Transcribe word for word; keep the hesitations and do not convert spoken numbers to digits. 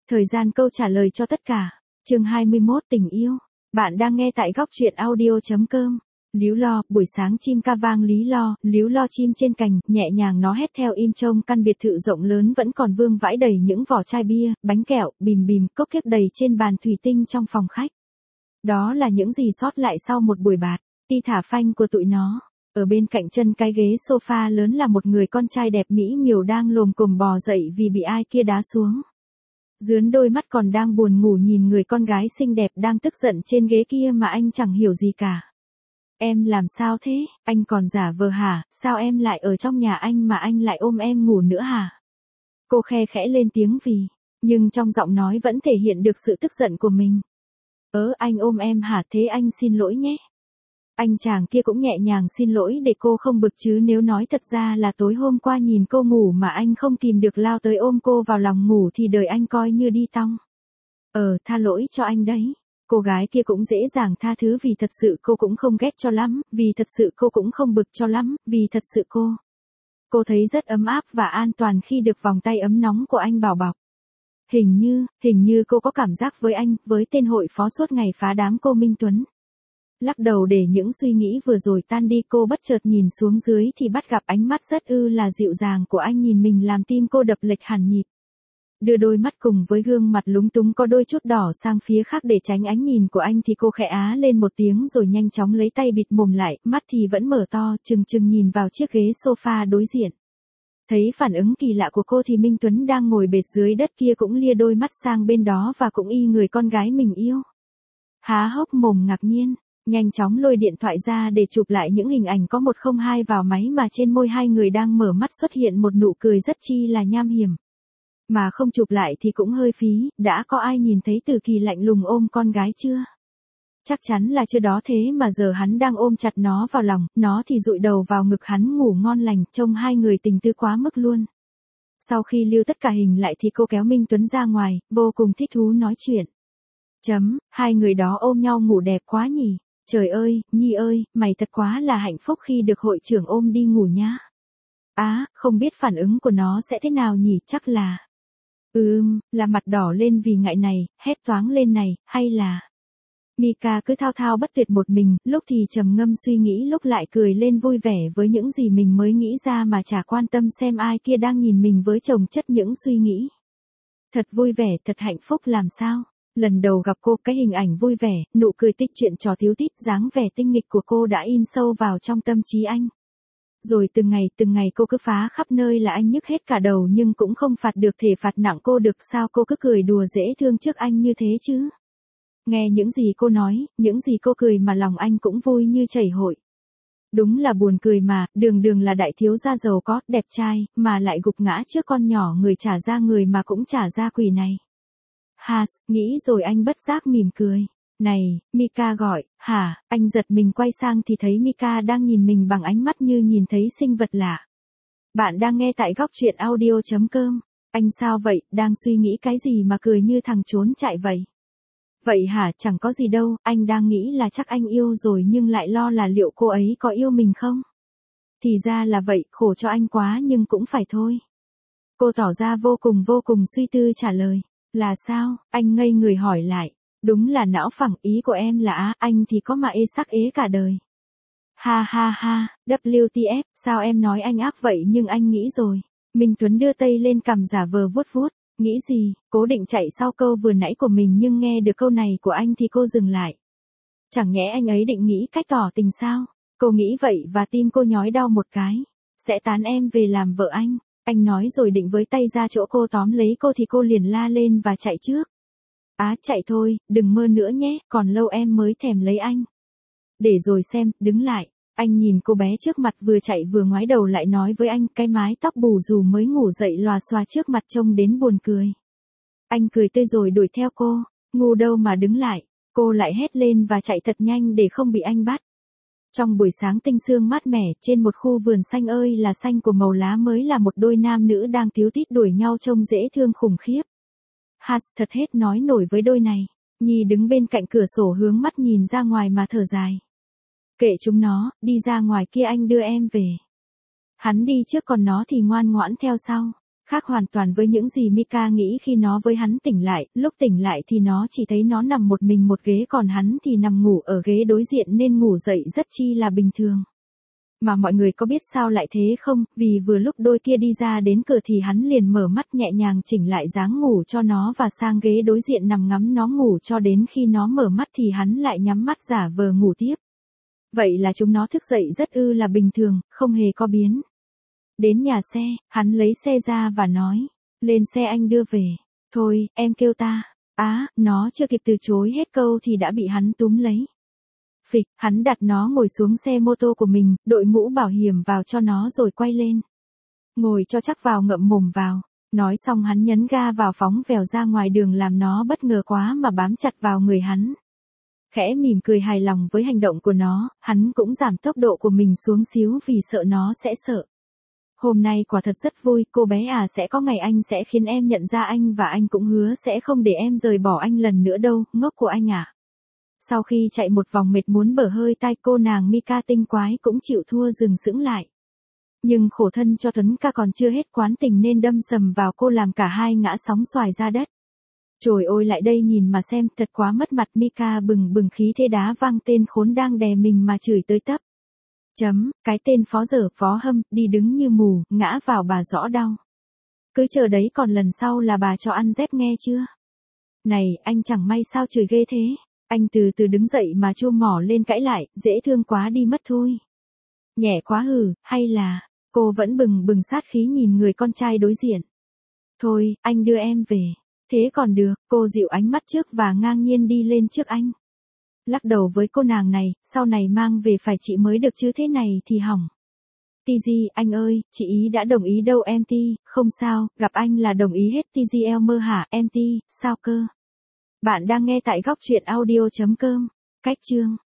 Thời gian câu trả lời cho tất cả. Chương hai mươi mốt tình yêu. Bạn đang nghe tại góc truyện audio chấm com. Líu lo, buổi sáng chim ca vang lý lo, líu lo chim trên cành, nhẹ nhàng nó hét theo im trông căn biệt thự rộng lớn vẫn còn vương vãi đầy những vỏ chai bia, bánh kẹo, bìm bìm, cốc kiếc đầy trên bàn thủy tinh trong phòng khách. Đó là những gì sót lại sau một buổi bạt, ti thả phanh của tụi nó. Ở bên cạnh chân cái ghế sofa lớn là một người con trai đẹp mỹ miều đang lồm cồm bò dậy vì bị ai kia đá xuống. Dướn đôi mắt còn đang buồn ngủ nhìn người con gái xinh đẹp đang tức giận trên ghế kia mà anh chẳng hiểu gì cả. Em làm sao thế, anh còn giả vờ hả, sao em lại ở trong nhà anh mà anh lại ôm em ngủ nữa hả? Cô khe khẽ lên tiếng vì, nhưng trong giọng nói vẫn thể hiện được sự tức giận của mình. Ớ anh ôm em hả, thế anh xin lỗi nhé. Anh chàng kia cũng nhẹ nhàng xin lỗi để cô không bực chứ nếu nói thật ra là tối hôm qua nhìn cô ngủ mà anh không kìm được lao tới ôm cô vào lòng ngủ thì đời anh coi như đi tong. Ờ, tha lỗi cho anh đấy. Cô gái kia cũng dễ dàng tha thứ vì thật sự cô cũng không ghét cho lắm, vì thật sự cô cũng không bực cho lắm, vì thật sự cô. Cô thấy rất ấm áp và an toàn khi được vòng tay ấm nóng của anh bảo bọc. Hình như, hình như cô có cảm giác với anh, với tên hội phó suốt ngày phá đám cô Minh Tuấn. Lắc đầu để những suy nghĩ vừa rồi tan đi, cô bất chợt nhìn xuống dưới thì bắt gặp ánh mắt rất ư là dịu dàng của anh nhìn mình làm tim cô đập lệch hẳn nhịp. Đưa đôi mắt cùng với gương mặt lúng túng có đôi chút đỏ sang phía khác để tránh ánh nhìn của anh thì cô khẽ á lên một tiếng rồi nhanh chóng lấy tay bịt mồm lại, mắt thì vẫn mở to, chừng chừng nhìn vào chiếc ghế sofa đối diện. Thấy phản ứng kỳ lạ của cô thì Minh Tuấn đang ngồi bệt dưới đất kia cũng lia đôi mắt sang bên đó và cũng y người con gái mình yêu. Há hốc mồm ngạc nhiên, nhanh chóng lôi điện thoại ra để chụp lại những hình ảnh có một không hai vào máy mà trên môi hai người đang mở mắt xuất hiện một nụ cười rất chi là nham hiểm. Mà không chụp lại thì cũng hơi phí, đã có ai nhìn thấy Từ Kỳ lạnh lùng ôm con gái chưa? Chắc chắn là chưa đó, thế mà giờ hắn đang ôm chặt nó vào lòng, nó thì dụi đầu vào ngực hắn ngủ ngon lành, trông hai người tình tư quá mức luôn. Sau khi lưu tất cả hình lại thì cô kéo Minh Tuấn ra ngoài, vô cùng thích thú nói chuyện. Chấm, hai người đó ôm nhau ngủ đẹp quá nhỉ, trời ơi, Nhi ơi, mày thật quá là hạnh phúc khi được hội trưởng ôm đi ngủ nhá. Á, à, không biết phản ứng của nó sẽ thế nào nhỉ, chắc là... Ừm, là mặt đỏ lên vì ngại này, hét toáng lên này, hay là... Mika cứ thao thao bất tuyệt một mình, lúc thì trầm ngâm suy nghĩ lúc lại cười lên vui vẻ với những gì mình mới nghĩ ra mà chả quan tâm xem ai kia đang nhìn mình với chồng chất những suy nghĩ. Thật vui vẻ, thật hạnh phúc làm sao. Lần đầu gặp cô, cái hình ảnh vui vẻ, nụ cười tích chuyện trò thiếu tít, dáng vẻ tinh nghịch của cô đã in sâu vào trong tâm trí anh. Rồi từng ngày từng ngày cô cứ phá khắp nơi là anh nhức hết cả đầu nhưng cũng không phạt được thể phạt nặng cô được, sao cô cứ cười đùa dễ thương trước anh như thế chứ. Nghe những gì cô nói, những gì cô cười mà lòng anh cũng vui như chảy hội. Đúng là buồn cười mà, đường đường là đại thiếu gia giàu có, đẹp trai, mà lại gục ngã trước con nhỏ người trả ra người mà cũng trả ra quỷ này. Has, nghĩ rồi anh bất giác mỉm cười. Này, Mika gọi, hả, anh giật mình quay sang thì thấy Mika đang nhìn mình bằng ánh mắt như nhìn thấy sinh vật lạ. Bạn đang nghe tại góc truyện audio chấm com. Anh sao vậy, đang suy nghĩ cái gì mà cười như thằng trốn chạy vậy? Vậy hả, chẳng có gì đâu, anh đang nghĩ là chắc anh yêu rồi nhưng lại lo là liệu cô ấy có yêu mình không? Thì ra là vậy, khổ cho anh quá nhưng cũng phải thôi. Cô tỏ ra vô cùng vô cùng suy tư trả lời. Là sao, anh ngây người hỏi lại. Đúng là não phẳng, ý của em là á, anh thì có mà ê sắc ế cả đời. Ha ha ha, W T F, sao em nói anh ác vậy nhưng anh nghĩ rồi. Minh Tuấn đưa tay lên cằm giả vờ vuốt vuốt, nghĩ gì, cố định chạy sau câu vừa nãy của mình nhưng nghe được câu này của anh thì cô dừng lại. Chẳng nhẽ anh ấy định nghĩ cách tỏ tình sao? Cô nghĩ vậy và tim cô nhói đau một cái. Sẽ tán em về làm vợ anh. Anh nói rồi định với tay ra chỗ cô tóm lấy cô thì cô liền la lên và chạy trước. Á, chạy thôi, đừng mơ nữa nhé, còn lâu em mới thèm lấy anh. Để rồi xem, đứng lại. Anh nhìn cô bé trước mặt vừa chạy vừa ngoái đầu lại nói với anh, cái mái tóc bù dù mới ngủ dậy lòa xòa trước mặt trông đến buồn cười. Anh cười tươi rồi đuổi theo cô, ngu đâu mà đứng lại. Cô lại hét lên và chạy thật nhanh để không bị anh bắt. Trong buổi sáng tinh sương mát mẻ, trên một khu vườn xanh ơi là xanh của màu lá mới là một đôi nam nữ đang tíu tít đuổi nhau trông dễ thương khủng khiếp. Has thật hết nói nổi với đôi này. Nhi đứng bên cạnh cửa sổ hướng mắt nhìn ra ngoài mà thở dài. Kệ chúng nó, đi ra ngoài kia anh đưa em về. Hắn đi trước còn nó thì ngoan ngoãn theo sau. Khác hoàn toàn với những gì Mika nghĩ khi nó với hắn tỉnh lại, lúc tỉnh lại thì nó chỉ thấy nó nằm một mình một ghế còn hắn thì nằm ngủ ở ghế đối diện nên ngủ dậy rất chi là bình thường. Mà mọi người có biết sao lại thế không, vì vừa lúc đôi kia đi ra đến cửa thì hắn liền mở mắt nhẹ nhàng chỉnh lại dáng ngủ cho nó và sang ghế đối diện nằm ngắm nó ngủ cho đến khi nó mở mắt thì hắn lại nhắm mắt giả vờ ngủ tiếp. Vậy là chúng nó thức dậy rất ư là bình thường, không hề có biến. Đến nhà xe, hắn lấy xe ra và nói, lên xe anh đưa về. Thôi, em kêu ta. Á, nó chưa kịp từ chối hết câu thì đã bị hắn túm lấy. Phịch, hắn đặt nó ngồi xuống xe mô tô của mình, đội mũ bảo hiểm vào cho nó rồi quay lên. Ngồi cho chắc vào ngậm mồm vào. Nói xong hắn nhấn ga vào phóng vèo ra ngoài đường làm nó bất ngờ quá mà bám chặt vào người hắn. Khẽ mỉm cười hài lòng với hành động của nó, hắn cũng giảm tốc độ của mình xuống xíu vì sợ nó sẽ sợ. Hôm nay quả thật rất vui, cô bé à sẽ có ngày anh sẽ khiến em nhận ra anh và anh cũng hứa sẽ không để em rời bỏ anh lần nữa đâu, ngốc của anh à. Sau khi chạy một vòng mệt muốn bở hơi tai cô nàng Mika tinh quái cũng chịu thua dừng sững lại. Nhưng khổ thân cho Tuấn ca còn chưa hết quán tình nên đâm sầm vào cô làm cả hai ngã sóng xoài ra đất. Trời ơi lại đây nhìn mà xem, thật quá mất mặt. Mika bừng bừng khí thế đá văng tên khốn đang đè mình mà chửi tới tấp. Chấm, cái tên phó dở phó hâm, đi đứng như mù, ngã vào bà rõ đau. Cứ chờ đấy còn lần sau là bà cho ăn dép nghe chưa? Này, anh chẳng may sao chửi ghê thế? Anh từ từ đứng dậy mà chua mỏ lên cãi lại, dễ thương quá đi mất thôi. Nhẹ quá hừ, hay là, cô vẫn bừng bừng sát khí nhìn người con trai đối diện. Thôi, anh đưa em về. Thế còn được, cô dịu ánh mắt trước và ngang nhiên đi lên trước anh. Lắc đầu với cô nàng này, sau này mang về phải chị mới được chứ thế này thì hỏng. Tz, anh ơi, chị ý đã đồng ý đâu em Ti, không sao, gặp anh là đồng ý hết Tz Elmer hả em Ti, sao cơ? Bạn đang nghe tại góc truyện audio chấm com, cách chương.